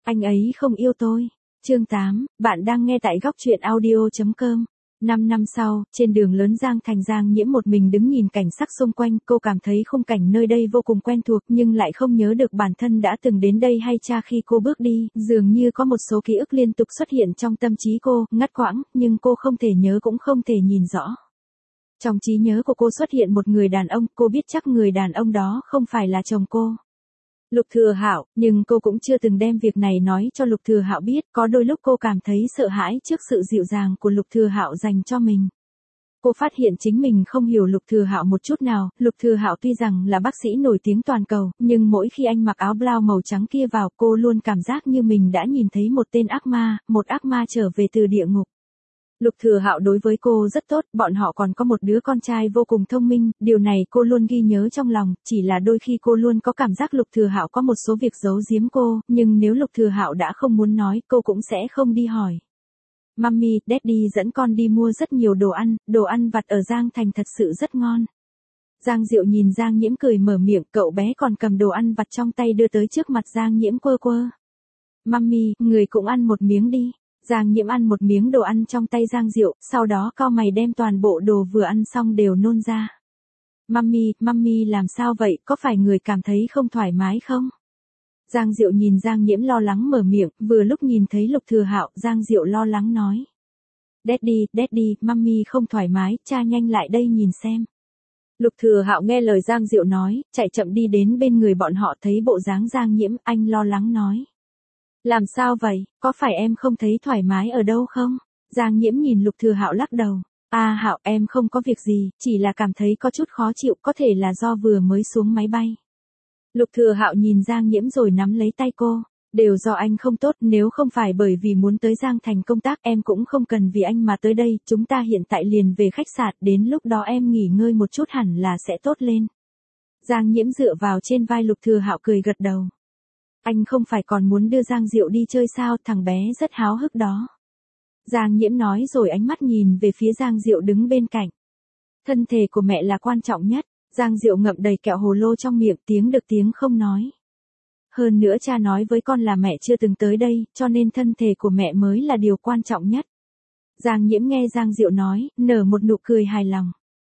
Anh ấy không yêu tôi. Chương 8, bạn đang nghe tại góc truyện audio.com. 5 năm sau, trên đường lớn Giang Thành, Giang Nhiễm một mình đứng nhìn cảnh sắc xung quanh, cô cảm thấy khung cảnh nơi đây vô cùng quen thuộc nhưng lại không nhớ được bản thân đã từng đến đây hay cha. Khi cô bước đi, dường như có một số ký ức liên tục xuất hiện trong tâm trí cô, ngắt quãng, nhưng cô không thể nhớ cũng không thể nhìn rõ. Trong trí nhớ của cô xuất hiện một người đàn ông, cô biết chắc người đàn ông đó không phải là chồng cô. Lục Thừa Hạo, nhưng cô cũng chưa từng đem việc này nói cho Lục Thừa Hạo biết, có đôi lúc cô cảm thấy sợ hãi trước sự dịu dàng của Lục Thừa Hạo dành cho mình. Cô phát hiện chính mình không hiểu Lục Thừa Hạo một chút nào, Lục Thừa Hạo tuy rằng là bác sĩ nổi tiếng toàn cầu, nhưng mỗi khi anh mặc áo blau màu trắng kia vào, cô luôn cảm giác như mình đã nhìn thấy một tên ác ma, một ác ma trở về từ địa ngục. Lục Thừa Hạo đối với cô rất tốt, bọn họ còn có một đứa con trai vô cùng thông minh, điều này cô luôn ghi nhớ trong lòng, chỉ là đôi khi cô luôn có cảm giác Lục Thừa Hạo có một số việc giấu giếm cô, nhưng nếu Lục Thừa Hạo đã không muốn nói, cô cũng sẽ không đi hỏi. Mummy, Daddy dẫn con đi mua rất nhiều đồ ăn vặt ở Giang Thành thật sự rất ngon. Giang Diệu nhìn Giang Nhiễm cười mở miệng, cậu bé còn cầm đồ ăn vặt trong tay đưa tới trước mặt Giang Nhiễm quơ quơ. Mummy, người cũng ăn một miếng đi. Giang Nhiễm ăn một miếng đồ ăn trong tay Giang Diệu, sau đó cau mày đem toàn bộ đồ vừa ăn xong đều nôn ra. Mummy làm sao vậy, có phải người cảm thấy không thoải mái không? Giang Diệu nhìn Giang Nhiễm lo lắng mở miệng, vừa lúc nhìn thấy Lục Thừa Hạo, Giang Diệu lo lắng nói. Daddy, Mummy không thoải mái, cha nhanh lại đây nhìn xem. Lục Thừa Hạo nghe lời Giang Diệu nói, chạy chậm đi đến bên người bọn họ, thấy bộ dáng Giang Nhiễm, anh lo lắng nói. Làm sao vậy, có phải em không thấy thoải mái ở đâu không? Giang Nhiễm nhìn Lục Thừa Hạo lắc đầu. Hạo, em không có việc gì, chỉ là cảm thấy có chút khó chịu, có thể là do vừa mới xuống máy bay. Lục Thừa Hạo nhìn Giang Nhiễm rồi nắm lấy tay cô. Đều do anh không tốt, nếu không phải bởi vì muốn tới Giang Thành công tác em cũng không cần vì anh mà tới đây, chúng ta hiện tại liền về khách sạn, đến lúc đó em nghỉ ngơi một chút hẳn là sẽ tốt lên. Giang Nhiễm dựa vào trên vai Lục Thừa Hạo cười gật đầu. Anh không phải còn muốn đưa Giang Diệu đi chơi sao, thằng bé rất háo hức đó. Giang Nhiễm nói rồi ánh mắt nhìn về phía Giang Diệu đứng bên cạnh. Thân thể của mẹ là quan trọng nhất. Giang Diệu ngậm đầy kẹo hồ lô trong miệng, tiếng được tiếng không nói. Hơn nữa cha nói với con là mẹ chưa từng tới đây, cho nên thân thể của mẹ mới là điều quan trọng nhất. Giang Nhiễm nghe Giang Diệu nói, nở một nụ cười hài lòng.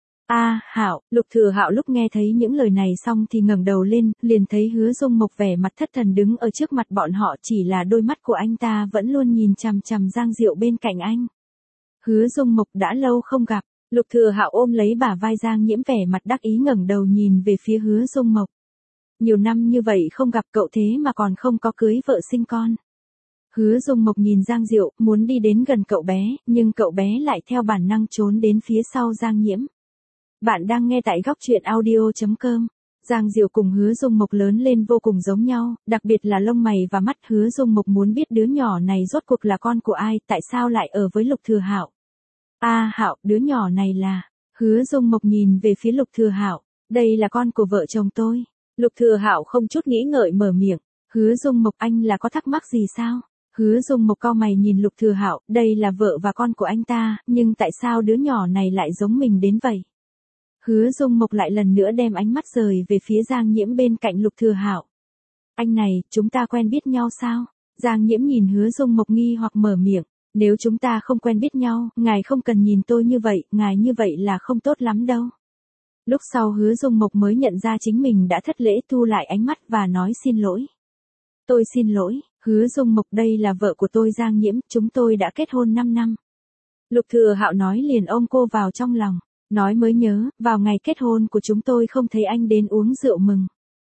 Hạo, Lục Thừa Hạo lúc nghe thấy những lời này xong thì ngẩng đầu lên, liền thấy Hứa Dung Mộc vẻ mặt thất thần đứng ở trước mặt bọn họ, chỉ là đôi mắt của anh ta vẫn luôn nhìn chằm chằm Giang Diệu bên cạnh anh. Hứa Dung Mộc đã lâu không gặp, Lục Thừa Hạo ôm lấy bả vai Giang Nhiễm vẻ mặt đắc ý ngẩng đầu nhìn về phía Hứa Dung Mộc. Nhiều năm như vậy không gặp cậu thế mà còn không có cưới vợ sinh con. Hứa Dung Mộc nhìn Giang Diệu, muốn đi đến gần cậu bé, nhưng cậu bé lại theo bản năng trốn đến phía sau Giang Nhiễm. Bạn đang nghe tại góc truyện audio.com. Giang Diệu cùng Hứa Dung Mộc lớn lên vô cùng giống nhau, đặc biệt là lông mày và mắt. Hứa Dung Mộc muốn biết đứa nhỏ này rốt cuộc là con của ai, tại sao lại ở với Lục Thừa Hạo. Hạo, đứa nhỏ này là... Hứa Dung Mộc nhìn về phía Lục Thừa Hạo, đây là con của vợ chồng tôi. Lục Thừa Hạo không chút nghĩ ngợi mở miệng. Hứa Dung Mộc, anh là có thắc mắc gì sao? Hứa Dung Mộc cau mày nhìn Lục Thừa Hạo, đây là vợ và con của anh ta, nhưng tại sao đứa nhỏ này lại giống mình đến vậy? Hứa Dung Mộc lại lần nữa đem ánh mắt rời về phía Giang Nhiễm bên cạnh Lục Thừa Hạo. Anh này, chúng ta quen biết nhau sao? Giang Nhiễm nhìn Hứa Dung Mộc nghi hoặc mở miệng. Nếu chúng ta không quen biết nhau, ngài không cần nhìn tôi như vậy, ngài như vậy là không tốt lắm đâu. Lúc sau Hứa Dung Mộc mới nhận ra chính mình đã thất lễ, thu lại ánh mắt và nói xin lỗi. Tôi xin lỗi, Hứa Dung Mộc, đây là vợ của tôi Giang Nhiễm, chúng tôi đã kết hôn 5 năm. Lục Thừa Hạo nói liền ôm cô vào trong lòng. Nói mới nhớ, vào ngày kết hôn của chúng tôi không thấy anh đến uống rượu mừng.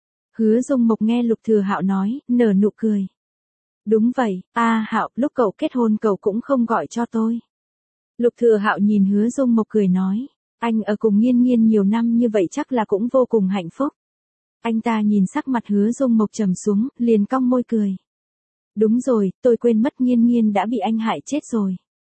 Hứa Dung Mộc nghe Lục Thừa Hạo nói, nở nụ cười. Đúng vậy, Hạo, lúc cậu kết hôn cậu cũng không gọi cho tôi. Lục Thừa Hạo nhìn Hứa Dung Mộc cười nói, anh ở cùng Nghiên Nghiên nhiều năm như vậy chắc là cũng vô cùng hạnh phúc. Anh ta nhìn sắc mặt Hứa Dung Mộc trầm xuống, liền cong môi cười. Đúng rồi, tôi quên mất Nghiên Nghiên đã bị anh hại chết rồi.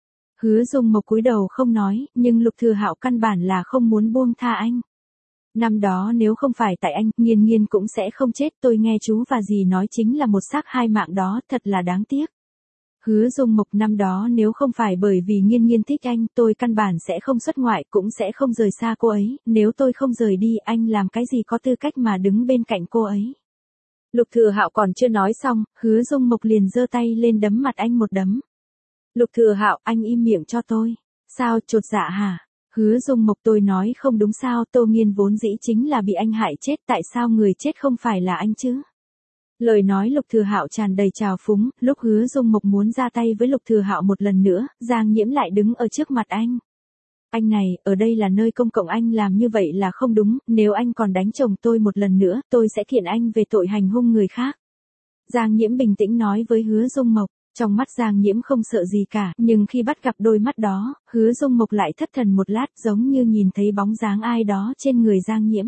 Hứa Dung Mộc cúi đầu không nói, nhưng Lục Thừa Hạo căn bản là không muốn buông tha anh. Năm đó nếu không phải tại anh, Nghiên Nghiên cũng sẽ không chết, tôi nghe chú và dì nói chính là một xác hai mạng đó, thật là đáng tiếc. Hứa Dung Mộc, năm đó nếu không phải bởi vì Nghiên Nghiên thích anh, tôi căn bản sẽ không xuất ngoại, cũng sẽ không rời xa cô ấy, nếu tôi không rời đi, anh làm cái gì có tư cách mà đứng bên cạnh cô ấy. Lục Thừa Hạo còn chưa nói xong, Hứa Dung Mộc liền giơ tay lên đấm mặt anh một đấm. Lục Thừa Hạo, anh im miệng cho tôi. Sao, chột dạ hả? Hứa Dung Mộc, tôi nói không đúng sao, Tô Nghiên vốn dĩ chính là bị anh hại chết, tại sao người chết không phải là anh chứ? Lời nói Lục Thừa Hạo tràn đầy trào phúng, lúc Hứa Dung Mộc muốn ra tay với Lục Thừa Hạo một lần nữa, Giang Nhiễm lại đứng ở trước mặt anh. Anh này, ở đây là nơi công cộng, anh làm như vậy là không đúng, nếu anh còn đánh chồng tôi một lần nữa, tôi sẽ kiện anh về tội hành hung người khác. Giang Nhiễm bình tĩnh nói với Hứa Dung Mộc, trong mắt Giang Nhiễm không sợ gì cả, nhưng khi bắt gặp đôi mắt đó, Hứa Dung Mộc lại thất thần một lát giống như nhìn thấy bóng dáng ai đó trên người Giang Nhiễm.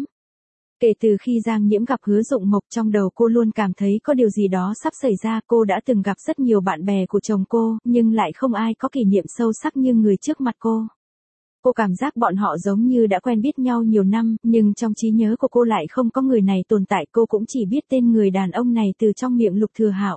Kể từ khi Giang Nhiễm gặp Hứa Dụng Mộc trong đầu cô luôn cảm thấy có điều gì đó sắp xảy ra, cô đã từng gặp rất nhiều bạn bè của chồng cô, nhưng lại không ai có kỷ niệm sâu sắc như người trước mặt cô. Cô cảm giác bọn họ giống như đã quen biết nhau nhiều năm, nhưng trong trí nhớ của cô lại không có người này tồn tại, cô cũng chỉ biết tên người đàn ông này từ trong miệng Lục Thừa Hạo.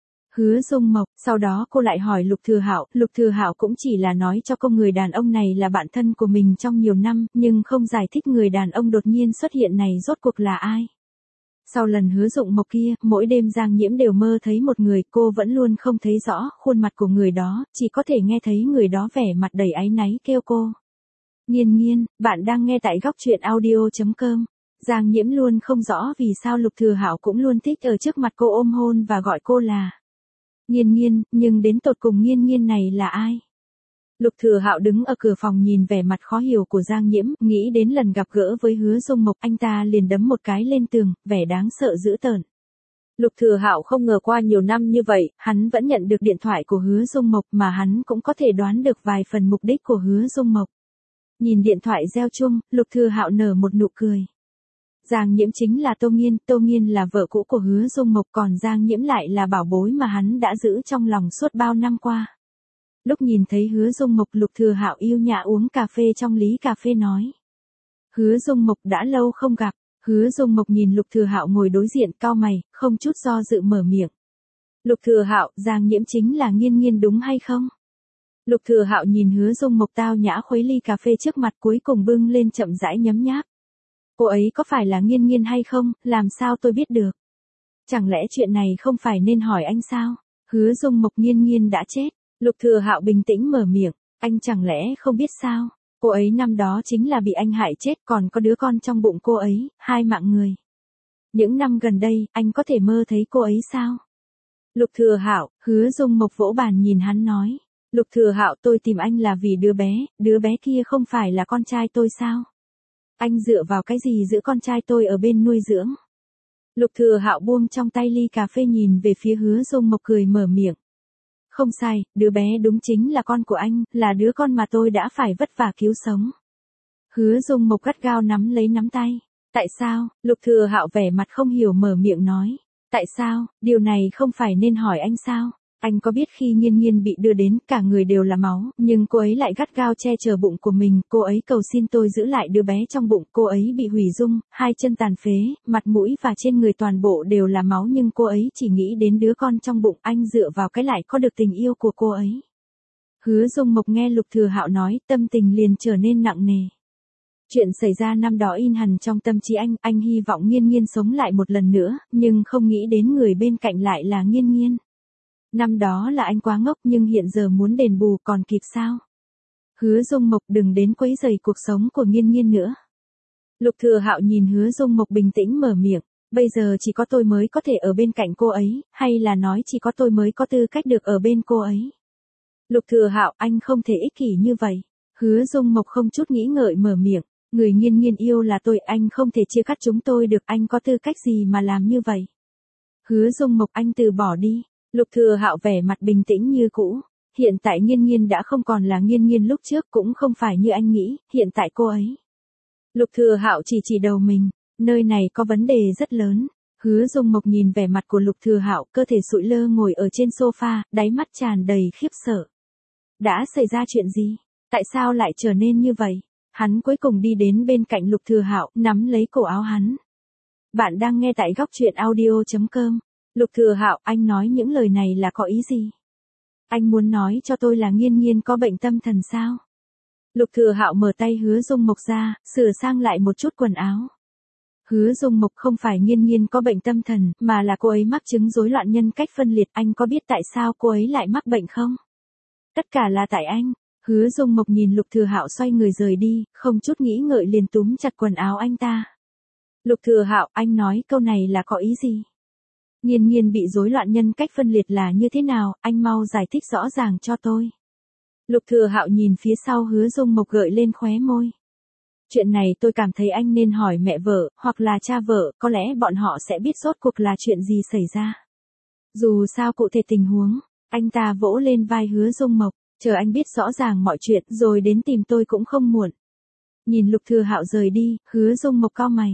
Hứa Dung Mộc, sau đó cô lại hỏi Lục Thừa Hạo cũng chỉ là nói cho cô người đàn ông này là bạn thân của mình trong nhiều năm, nhưng không giải thích người đàn ông đột nhiên xuất hiện này rốt cuộc là ai. Sau lần Hứa Dụng Mộc kia, mỗi đêm Giang Nhiễm đều mơ thấy một người, cô vẫn luôn không thấy rõ khuôn mặt của người đó, chỉ có thể nghe thấy người đó vẻ mặt đầy áy náy kêu cô. Nghiên Nghiên, bạn đang nghe tại góc truyện audio.com. Giang Nhiễm luôn không rõ vì sao Lục Thừa Hạo cũng luôn thích ở trước mặt cô ôm hôn và gọi cô là Nghiên Nghiên, nhưng đến tột cùng Nghiên Nghiên này là ai? Lục Thừa Hạo đứng ở cửa phòng nhìn vẻ mặt khó hiểu của Giang Nhiễm, nghĩ đến lần gặp gỡ với Hứa Dung Mộc, anh ta liền đấm một cái lên tường, vẻ đáng sợ dữ tợn. Lục Thừa Hạo không ngờ qua nhiều năm như vậy, hắn vẫn nhận được điện thoại của Hứa Dung Mộc mà hắn cũng có thể đoán được vài phần mục đích của Hứa Dung Mộc. Nhìn điện thoại reo chuông, Lục Thừa Hạo nở một nụ cười. Giang Nhiễm chính là Tô Nghiên là vợ cũ của Hứa Dung Mộc, còn Giang Nhiễm lại là bảo bối mà hắn đã giữ trong lòng suốt bao năm qua. Lúc nhìn thấy Hứa Dung Mộc, Lục Thừa Hạo yêu nhã uống cà phê trong lý cà phê nói. Hứa Dung Mộc, đã lâu không gặp. Hứa Dung Mộc nhìn Lục Thừa Hạo ngồi đối diện, cau mày, không chút do dự mở miệng. Lục Thừa Hạo, Giang Nhiễm chính là Nghiên Nghiên đúng hay không? Lục Thừa Hạo nhìn Hứa Dung Mộc tao nhã khuấy ly cà phê trước mặt, cuối cùng bưng lên chậm rãi nhấm nháp. Cô ấy có phải là Nghiên Nghiên hay không, làm sao tôi biết được? Chẳng lẽ chuyện này không phải nên hỏi anh sao? Hứa Dung Mộc, Nghiên Nghiên đã chết. Lục Thừa Hạo bình tĩnh mở miệng, anh chẳng lẽ không biết sao? Cô ấy năm đó chính là bị anh hại chết, còn có đứa con trong bụng cô ấy, 2 mạng người. Những năm gần đây, anh có thể mơ thấy cô ấy sao? Lục Thừa Hạo, Hứa Dung Mộc vỗ bàn nhìn hắn nói. Lục Thừa Hạo, tôi tìm anh là vì đứa bé kia không phải là con trai tôi sao? Anh dựa vào cái gì giữ con trai tôi ở bên nuôi dưỡng? Lục Thừa Hạo buông trong tay ly cà phê nhìn về phía Hứa Dung Mộc cười mở miệng. Không sai, đứa bé đúng chính là con của anh, là đứa con mà tôi đã phải vất vả cứu sống. Hứa Dung Mộc gắt gao nắm lấy nắm tay. Tại sao? Lục Thừa Hạo vẻ mặt không hiểu mở miệng nói. Tại sao? Điều này không phải nên hỏi anh sao? Anh có biết khi Nghiên Nghiên bị đưa đến, cả người đều là máu, nhưng cô ấy lại gắt gao che chở bụng của mình, cô ấy cầu xin tôi giữ lại đứa bé trong bụng, cô ấy bị hủy dung, 2 chân tàn phế, mặt mũi và trên người toàn bộ đều là máu, nhưng cô ấy chỉ nghĩ đến đứa con trong bụng, anh dựa vào cái lại có được tình yêu của cô ấy. Hứa Dung Mộc nghe Lục Thừa Hạo nói, tâm tình liền trở nên nặng nề. Chuyện xảy ra năm đó in hằn trong tâm trí anh hy vọng Nghiên Nghiên sống lại một lần nữa, nhưng không nghĩ đến người bên cạnh lại là Nghiên Nghiên. Năm đó là anh quá ngốc, nhưng hiện giờ muốn đền bù còn kịp sao? Hứa Dung Mộc, đừng đến quấy rầy cuộc sống của Nghiên Nghiên nữa. Lục Thừa Hạo nhìn Hứa Dung Mộc bình tĩnh mở miệng, bây giờ chỉ có tôi mới có thể ở bên cạnh cô ấy, hay là nói chỉ có tôi mới có tư cách được ở bên cô ấy? Lục Thừa Hạo, anh không thể ích kỷ như vậy. Hứa Dung Mộc không chút nghĩ ngợi mở miệng, người Nghiên Nghiên yêu là tôi, anh không thể chia cắt chúng tôi được, anh có tư cách gì mà làm như vậy? Hứa Dung Mộc, anh từ bỏ đi. Lục Thừa Hạo vẻ mặt bình tĩnh như cũ. Hiện tại Nghiên Nghiên đã không còn là Nghiên Nghiên lúc trước, cũng không phải như anh nghĩ, hiện tại cô ấy. Lục Thừa Hạo chỉ đầu mình, nơi này có vấn đề rất lớn. Hứa Dung Mộc nhìn vẻ mặt của Lục Thừa Hạo, cơ thể sụi lơ ngồi ở trên sofa, đáy mắt tràn đầy khiếp sợ. Đã xảy ra chuyện gì? Tại sao lại trở nên như vậy? Hắn cuối cùng đi đến bên cạnh Lục Thừa Hạo, nắm lấy cổ áo hắn. Bạn đang nghe tại góc truyện audio.com. Lục Thừa Hạo, anh nói những lời này là có ý gì? Anh muốn nói cho tôi là Nghiên Nghiên có bệnh tâm thần sao? Lục Thừa Hạo mở tay Hứa Dung Mộc ra, sửa sang lại một chút quần áo. Hứa Dung Mộc không phải Nhiên Nhiên có bệnh tâm thần, mà là cô ấy mắc chứng rối loạn nhân cách phân liệt. Anh có biết tại sao cô ấy lại mắc bệnh không? Tất cả là tại anh. Hứa Dung Mộc nhìn Lục Thừa Hạo xoay người rời đi, không chút nghĩ ngợi liền túm chặt quần áo anh ta. Lục Thừa Hạo, anh nói câu này là có ý gì? Nhiên Nhiên bị rối loạn nhân cách phân liệt là như thế nào, anh mau giải thích rõ ràng cho tôi. Lục Thừa Hạo nhìn phía sau Hứa Dung Mộc gợi lên khóe môi. Chuyện này tôi cảm thấy anh nên hỏi mẹ vợ, hoặc là cha vợ, có lẽ bọn họ sẽ biết rốt cuộc là chuyện gì xảy ra. Dù sao cụ thể tình huống, anh ta vỗ lên vai Hứa Dung Mộc, chờ anh biết rõ ràng mọi chuyện rồi đến tìm tôi cũng không muộn. Nhìn Lục Thừa Hạo rời đi, Hứa Dung Mộc cau mày.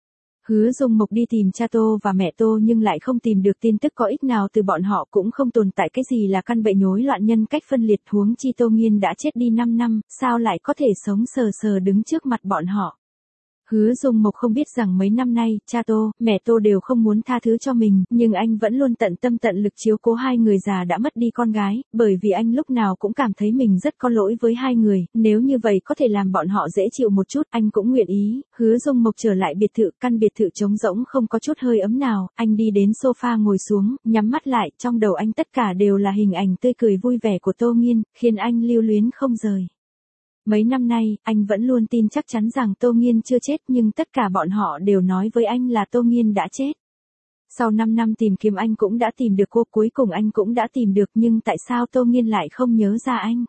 Hứa Dung Mộc đi tìm cha Tô và mẹ Tô nhưng lại không tìm được tin tức có ích nào từ bọn họ, cũng không tồn tại cái gì là căn bệnh rối loạn nhân cách phân liệt, huống chi Tô Nghiên đã chết đi 5 năm, sao lại có thể sống sờ sờ đứng trước mặt bọn họ. Hứa Dung Mộc không biết rằng mấy năm nay, cha Tô, mẹ Tô đều không muốn tha thứ cho mình, nhưng anh vẫn luôn tận tâm tận lực chiếu cố hai người già đã mất đi con gái, bởi vì anh lúc nào cũng cảm thấy mình rất có lỗi với hai người, nếu như vậy có thể làm bọn họ dễ chịu một chút, anh cũng nguyện ý. Hứa Dung Mộc trở lại biệt thự, căn biệt thự trống rỗng không có chút hơi ấm nào, anh đi đến sofa ngồi xuống, nhắm mắt lại, trong đầu anh tất cả đều là hình ảnh tươi cười vui vẻ của Tô Nghiên, khiến anh lưu luyến không rời. Mấy năm nay, anh vẫn luôn tin chắc chắn rằng Tô Nghiên chưa chết, nhưng tất cả bọn họ đều nói với anh là Tô Nghiên đã chết. Sau 5 năm tìm kiếm anh cũng đã tìm được cô, cuối cùng anh cũng đã tìm được, nhưng tại sao Tô Nghiên lại không nhớ ra anh?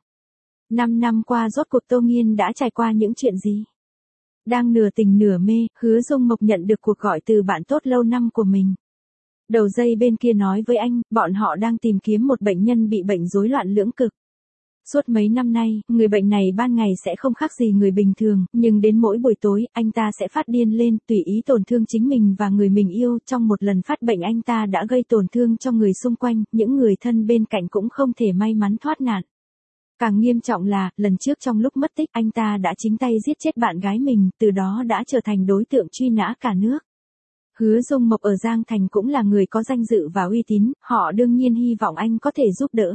5 năm qua rốt cuộc Tô Nghiên đã trải qua những chuyện gì? Đang nửa tỉnh nửa mê, Hứa Dung Mộc nhận được cuộc gọi từ bạn tốt lâu năm của mình. Đầu dây bên kia nói với anh, bọn họ đang tìm kiếm một bệnh nhân bị bệnh rối loạn lưỡng cực. Suốt mấy năm nay, người bệnh này ban ngày sẽ không khác gì người bình thường, nhưng đến mỗi buổi tối, anh ta sẽ phát điên lên, tùy ý tổn thương chính mình và người mình yêu. Trong một lần phát bệnh anh ta đã gây tổn thương cho người xung quanh, những người thân bên cạnh cũng không thể may mắn thoát nạn. Càng nghiêm trọng là, lần trước trong lúc mất tích anh ta đã chính tay giết chết bạn gái mình, từ đó đã trở thành đối tượng truy nã cả nước. Hứa Dung Mộc ở Giang Thành cũng là người có danh dự và uy tín, họ đương nhiên hy vọng anh có thể giúp đỡ.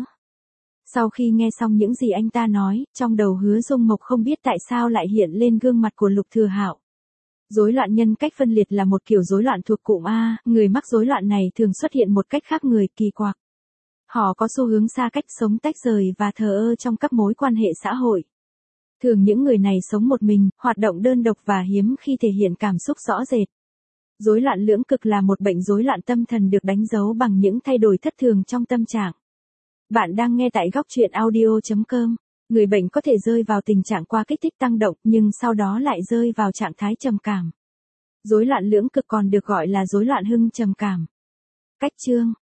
Sau khi nghe xong những gì anh ta nói, trong đầu Hứa Dung Mộc không biết tại sao lại hiện lên gương mặt của Lục Thừa Hạo. Rối loạn nhân cách phân liệt là một kiểu rối loạn thuộc cụm A, người mắc rối loạn này thường xuất hiện một cách khác người, kỳ quặc. Họ có xu hướng xa cách, sống tách rời và thờ ơ trong các mối quan hệ xã hội. Thường những người này sống một mình, hoạt động đơn độc và hiếm khi thể hiện cảm xúc rõ rệt. Rối loạn lưỡng cực là một bệnh rối loạn tâm thần được đánh dấu bằng những thay đổi thất thường trong tâm trạng. Bạn đang nghe tại góc truyện audio.com. Người bệnh có thể rơi vào tình trạng qua kích thích tăng động, nhưng sau đó lại rơi vào trạng thái trầm cảm. Rối loạn lưỡng cực còn được gọi là rối loạn hưng trầm cảm. Cách chương